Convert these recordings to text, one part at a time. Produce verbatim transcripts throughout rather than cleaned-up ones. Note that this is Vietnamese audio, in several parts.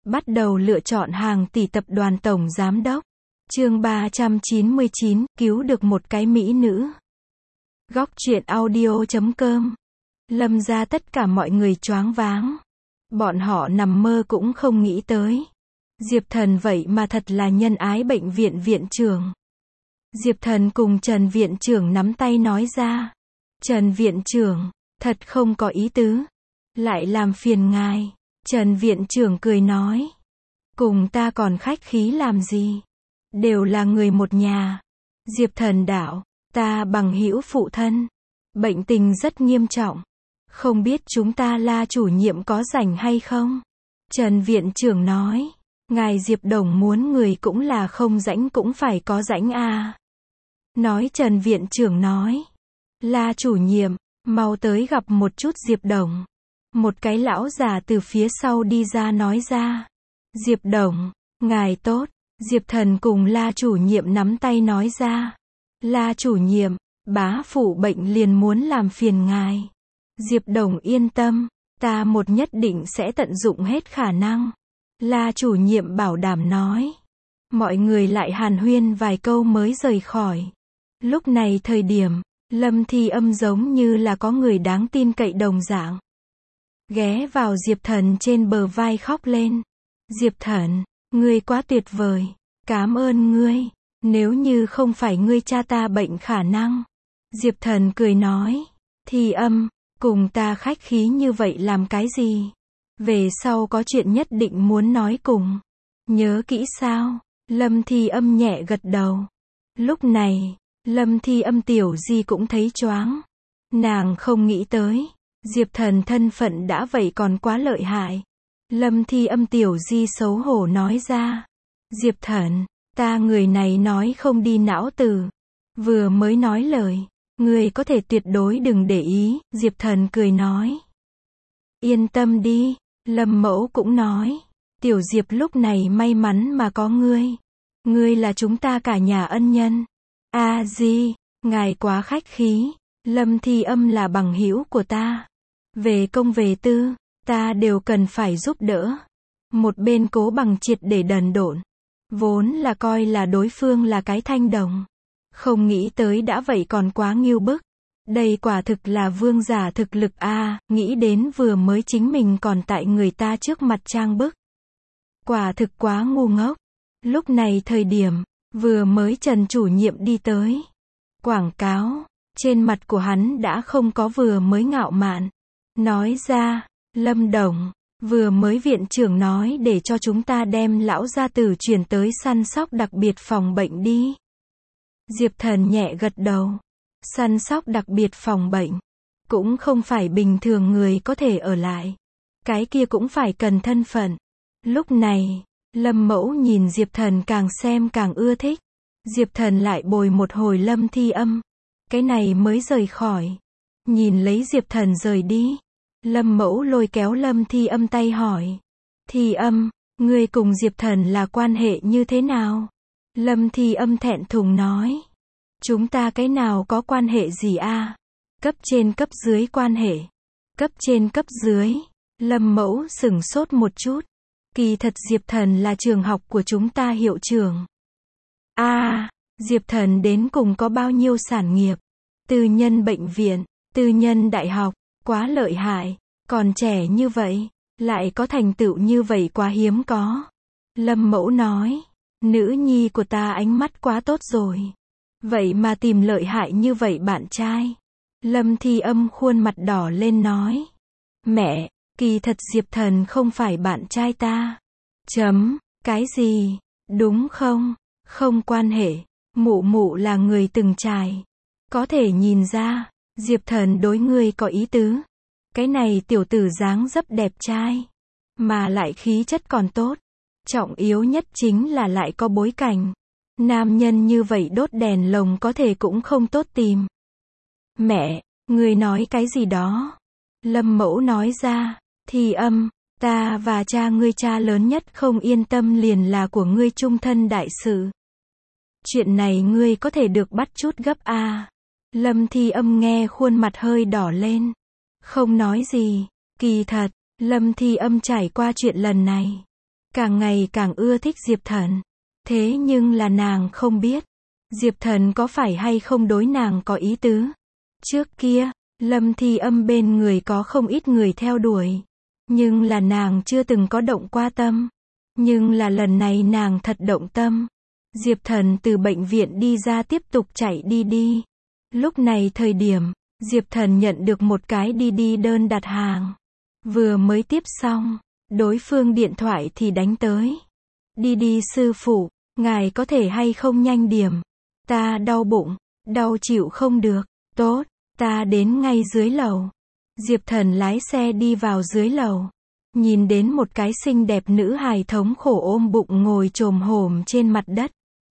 Bắt đầu lựa chọn hàng tỷ tập đoàn tổng giám đốc. Chương ba trăm chín mươi chín, cứu được một cái mỹ nữ. Góc truyện audio chấm com. Lâm ra tất cả mọi người choáng váng. Bọn họ nằm mơ cũng không nghĩ tới. Diệp Thần vậy mà thật là nhân ái bệnh viện viện trưởng. Diệp Thần cùng Trần viện trưởng nắm tay nói ra. Trần viện trưởng, thật không có ý tứ. Lại làm phiền ngài. Trần viện trưởng cười nói. Cùng ta còn khách khí làm gì? Đều là người một nhà. Diệp Thần đạo, ta bằng hữu phụ thân. Bệnh tình rất nghiêm trọng. Không biết chúng ta La chủ nhiệm có rảnh hay không? Trần viện trưởng nói. Ngài Diệp Đồng muốn người cũng là không rảnh cũng phải có rảnh à. Nói Trần viện trưởng nói. La chủ nhiệm, mau tới gặp một chút Diệp Đồng. Một cái lão già từ phía sau đi ra nói ra. Diệp Đồng, ngài tốt. Diệp Thần cùng La chủ nhiệm nắm tay nói ra. La chủ nhiệm, bá phụ bệnh liền muốn làm phiền ngài. Diệp Đồng yên tâm, ta một nhất định sẽ tận dụng hết khả năng. La chủ nhiệm bảo đảm nói. Mọi người lại hàn huyên vài câu mới rời khỏi. Lúc này thời điểm, Lâm Thi Âm giống như là có người đáng tin cậy đồng dạng. Ghé vào Diệp Thần trên bờ vai khóc lên. Diệp Thần, ngươi quá tuyệt vời. Cảm ơn ngươi. Nếu như không phải ngươi cha ta bệnh khả năng. Diệp Thần cười nói. Thi Âm, cùng ta khách khí như vậy làm cái gì? Về sau có chuyện nhất định muốn nói cùng. Nhớ kỹ sao? Lâm Thi Âm nhẹ gật đầu. Lúc này, Lâm Thi Âm tiểu di cũng thấy choáng. Nàng không nghĩ tới. Diệp Thần thân phận đã vậy còn quá lợi hại. Lâm Thi Âm tiểu di xấu hổ nói ra. Diệp Thần, ta người này nói không đi não từ. Vừa mới nói lời, người có thể tuyệt đối đừng để ý. Diệp Thần cười nói. Yên tâm đi. Lâm Mẫu cũng nói. Tiểu Diệp lúc này may mắn mà có ngươi. Ngươi là chúng ta cả nhà ân nhân. A di, ngài quá khách khí. Lâm Thi Âm là bằng hữu của ta. Về công về tư, ta đều cần phải giúp đỡ. Một bên Cố Bằng triệt để đần độn. Vốn là coi là đối phương là cái thanh đồng. Không nghĩ tới đã vậy còn quá ngưu bức. Đây quả thực là vương giả thực lực a, à, nghĩ đến vừa mới chính mình còn tại người ta trước mặt trang bức. Quả thực quá ngu ngốc. Lúc này thời điểm, vừa mới Trần chủ nhiệm đi tới. Quảng cáo, trên mặt của hắn đã không có vừa mới ngạo mạn. Nói ra, Lâm Đồng, vừa mới viện trưởng nói để cho chúng ta đem lão gia tử chuyển tới săn sóc đặc biệt phòng bệnh đi. Diệp Thần nhẹ gật đầu. Săn sóc đặc biệt phòng bệnh. Cũng không phải bình thường người có thể ở lại. Cái kia cũng phải cần thân phận. Lúc này, Lâm Mẫu nhìn Diệp Thần càng xem càng ưa thích. Diệp Thần lại bồi một hồi Lâm Thi Âm. Cái này mới rời khỏi. Nhìn lấy Diệp Thần rời đi. Lâm Mẫu lôi kéo Lâm Thi Âm tay hỏi. Thi Âm, ngươi cùng Diệp Thần là quan hệ như thế nào? Lâm Thi Âm thẹn thùng nói. Chúng ta cái nào có quan hệ gì a? À? Cấp trên cấp dưới quan hệ. Cấp trên cấp dưới. Lâm Mẫu sửng sốt một chút. Kỳ thật Diệp Thần là trường học của chúng ta hiệu trưởng. A, à, Diệp Thần đến cùng có bao nhiêu sản nghiệp? Tư nhân bệnh viện, tư nhân đại học, quá lợi hại. Còn trẻ như vậy, lại có thành tựu như vậy quá hiếm có. Lâm Mẫu nói. Nữ nhi của ta ánh mắt quá tốt rồi. Vậy mà tìm lợi hại như vậy bạn trai. Lâm Thi Âm khuôn mặt đỏ lên nói. Mẹ, kỳ thật Diệp Thần không phải bạn trai ta. Chấm, cái gì? Đúng không? Không quan hệ. Mụ mụ là người từng trải. Có thể nhìn ra, Diệp Thần đối ngươi có ý tứ. Cái này tiểu tử dáng dấp đẹp trai. Mà lại khí chất còn tốt. Trọng yếu nhất chính là lại có bối cảnh. Nam nhân như vậy đốt đèn lồng có thể cũng không tốt tìm. Mẹ, người nói cái gì đó? Lâm Mẫu nói ra. Thi Âm, ta và cha ngươi cha lớn nhất không yên tâm liền là của ngươi trung thân đại sự. Chuyện này ngươi có thể được bắt chút gấp a. À? Lâm Thi Âm nghe khuôn mặt hơi đỏ lên. Không nói gì. Kỳ thật, Lâm Thi Âm trải qua chuyện lần này. càng ngày càng ưa thích Diệp Thần. Thế nhưng là nàng không biết, Diệp Thần có phải hay không đối nàng có ý tứ. Trước kia, Lâm Thi Âm bên người có không ít người theo đuổi, nhưng là nàng chưa từng có động qua tâm. Nhưng là lần này nàng thật động tâm. Diệp Thần từ bệnh viện đi ra tiếp tục chạy đi đi. Lúc này thời điểm, Diệp Thần nhận được một cái đi đi đơn đặt hàng. Vừa mới tiếp xong, đối phương điện thoại thì đánh tới. Đi đi sư phụ, ngài có thể hay không nhanh điểm. Ta đau bụng, đau chịu không được. Tốt, ta đến ngay dưới lầu. Diệp Thần lái xe đi vào dưới lầu. Nhìn đến một cái xinh đẹp nữ hài thống khổ ôm bụng ngồi chồm hổm trên mặt đất.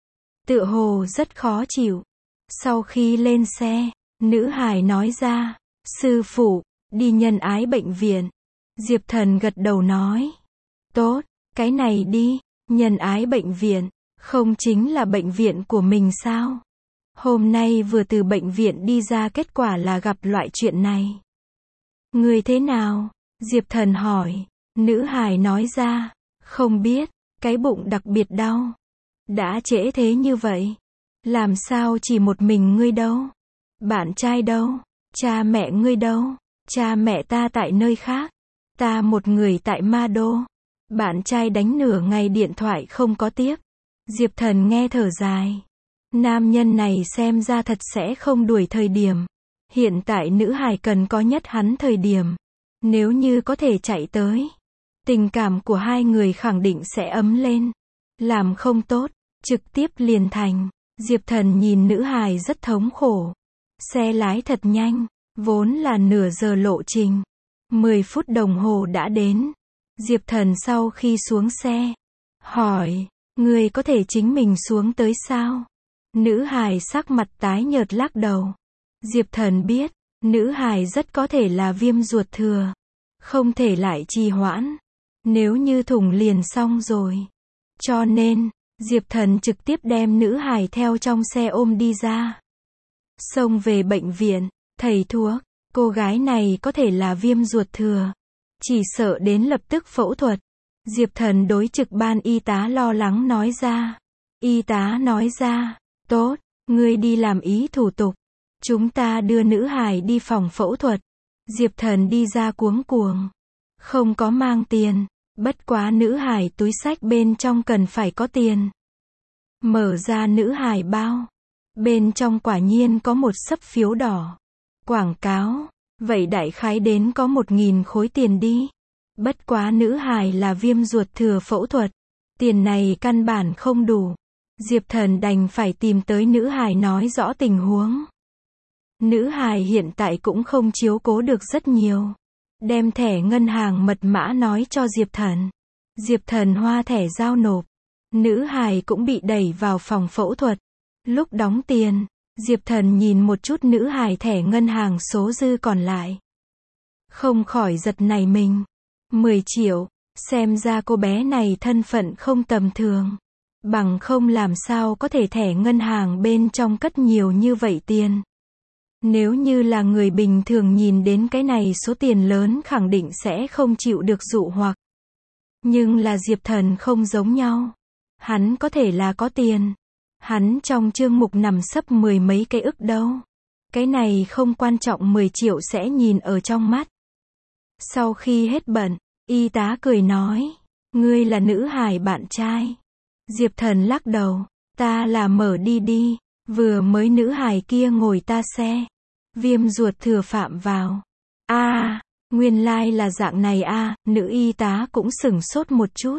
Tựa hồ rất khó chịu. Sau khi lên xe, nữ hài nói ra, sư phụ, đi nhân ái bệnh viện. Diệp Thần gật đầu nói, tốt, cái này đi, nhân ái bệnh viện, không chính là bệnh viện của mình sao? Hôm nay vừa từ bệnh viện đi ra kết quả là gặp loại chuyện này. Người thế nào? Diệp Thần hỏi. Nữ hài nói ra, không biết, cái bụng đặc biệt đau. Đã trễ thế như vậy. Làm sao chỉ một mình ngươi đâu? Bạn trai đâu? Cha mẹ ngươi đâu? Cha mẹ ta tại nơi khác. Ta một người tại Ma Đô. Bạn trai đánh nửa ngày điện thoại không có tiếp. Diệp Thần nghe thở dài. Nam nhân này xem ra thật sẽ không đuổi thời điểm. Hiện tại nữ hài cần có nhất hắn thời điểm. Nếu như có thể chạy tới, tình cảm của hai người khẳng định sẽ ấm lên. Làm không tốt, trực tiếp liền thành. Diệp Thần nhìn nữ hài rất thống khổ. Xe lái thật nhanh, vốn là nửa giờ lộ trình. mười phút đồng hồ đã đến. Diệp Thần sau khi xuống xe, hỏi, người có thể chính mình xuống tới sao? Nữ hài sắc mặt tái nhợt lắc đầu. Diệp Thần biết, nữ hài rất có thể là viêm ruột thừa. Không thể lại trì hoãn. Nếu như thủng liền xong rồi. Cho nên, Diệp Thần trực tiếp đem nữ hài theo trong xe ôm đi ra. Xông về bệnh viện, thầy thuốc, cô gái này có thể là viêm ruột thừa. Chỉ sợ đến lập tức phẫu thuật. Diệp Thần đối trực ban y tá lo lắng nói ra. Y tá nói ra, tốt, ngươi đi làm ý thủ tục. Chúng ta đưa nữ hài đi phòng phẫu thuật. Diệp Thần đi ra cuống cuồng. Không có mang tiền. Bất quá nữ hài túi xách bên trong cần phải có tiền. Mở ra nữ hài bao. Bên trong quả nhiên có một xấp phiếu đỏ. Quảng cáo. Vậy đại khái đến có một nghìn khối tiền đi. Bất quá nữ hài là viêm ruột thừa phẫu thuật. Tiền này căn bản không đủ. Diệp Thần đành phải tìm tới nữ hài nói rõ tình huống. Nữ hài hiện tại cũng không chiếu cố được rất nhiều. Đem thẻ ngân hàng mật mã nói cho Diệp Thần. Diệp Thần hoa thẻ giao nộp. Nữ hài cũng bị đẩy vào phòng phẫu thuật. Lúc đóng tiền, Diệp Thần nhìn một chút nữ hài thẻ ngân hàng số dư còn lại. Không khỏi giật nảy mình. mười triệu, xem ra cô bé này thân phận không tầm thường. Bằng không làm sao có thể thẻ ngân hàng bên trong cất nhiều như vậy tiền. Nếu như là người bình thường nhìn đến cái này số tiền lớn khẳng định sẽ không chịu được dụ hoặc. Nhưng là Diệp Thần không giống nhau. Hắn có thể là có tiền. Hắn trong chương mục nằm sấp mười mấy cái ức đâu. Cái này không quan trọng, mười triệu sẽ nhìn ở trong mắt. Sau khi hết bận, y tá cười nói, ngươi là nữ hài bạn trai. Diệp Thần lắc đầu, ta là Mở đi đi, vừa mới nữ hài kia ngồi ta xe. Viêm ruột thừa phạm vào. A, à, nguyên lai like là dạng này a, à, nữ y tá cũng sửng sốt một chút.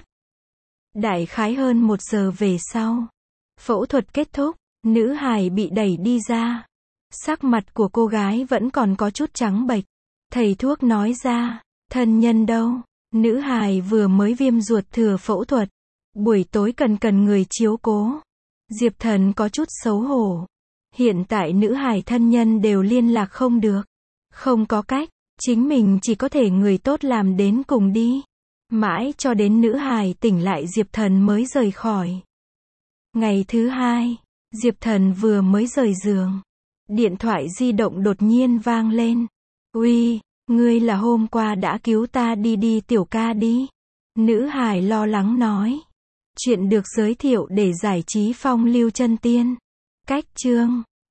Đại khái hơn một giờ về sau, phẫu thuật kết thúc, nữ hài bị đẩy đi ra. Sắc mặt của cô gái vẫn còn có chút trắng bệch. Thầy thuốc nói ra, thân nhân đâu? Nữ hài vừa mới viêm ruột thừa phẫu thuật. Buổi tối cần cần người chiếu cố. Diệp Thần có chút xấu hổ. Hiện tại nữ hài thân nhân đều liên lạc không được. Không có cách, chính mình chỉ có thể người tốt làm đến cùng đi. Mãi cho đến nữ hài tỉnh lại Diệp Thần mới rời khỏi. Ngày thứ hai, Diệp Thần vừa mới rời giường. Điện thoại di động đột nhiên vang lên. Uy, ngươi là hôm qua đã cứu ta đi đi tiểu ca đi. Nữ hài lo lắng nói. Chuyện được giới thiệu để giải trí phong lưu chân tiên. Cách chương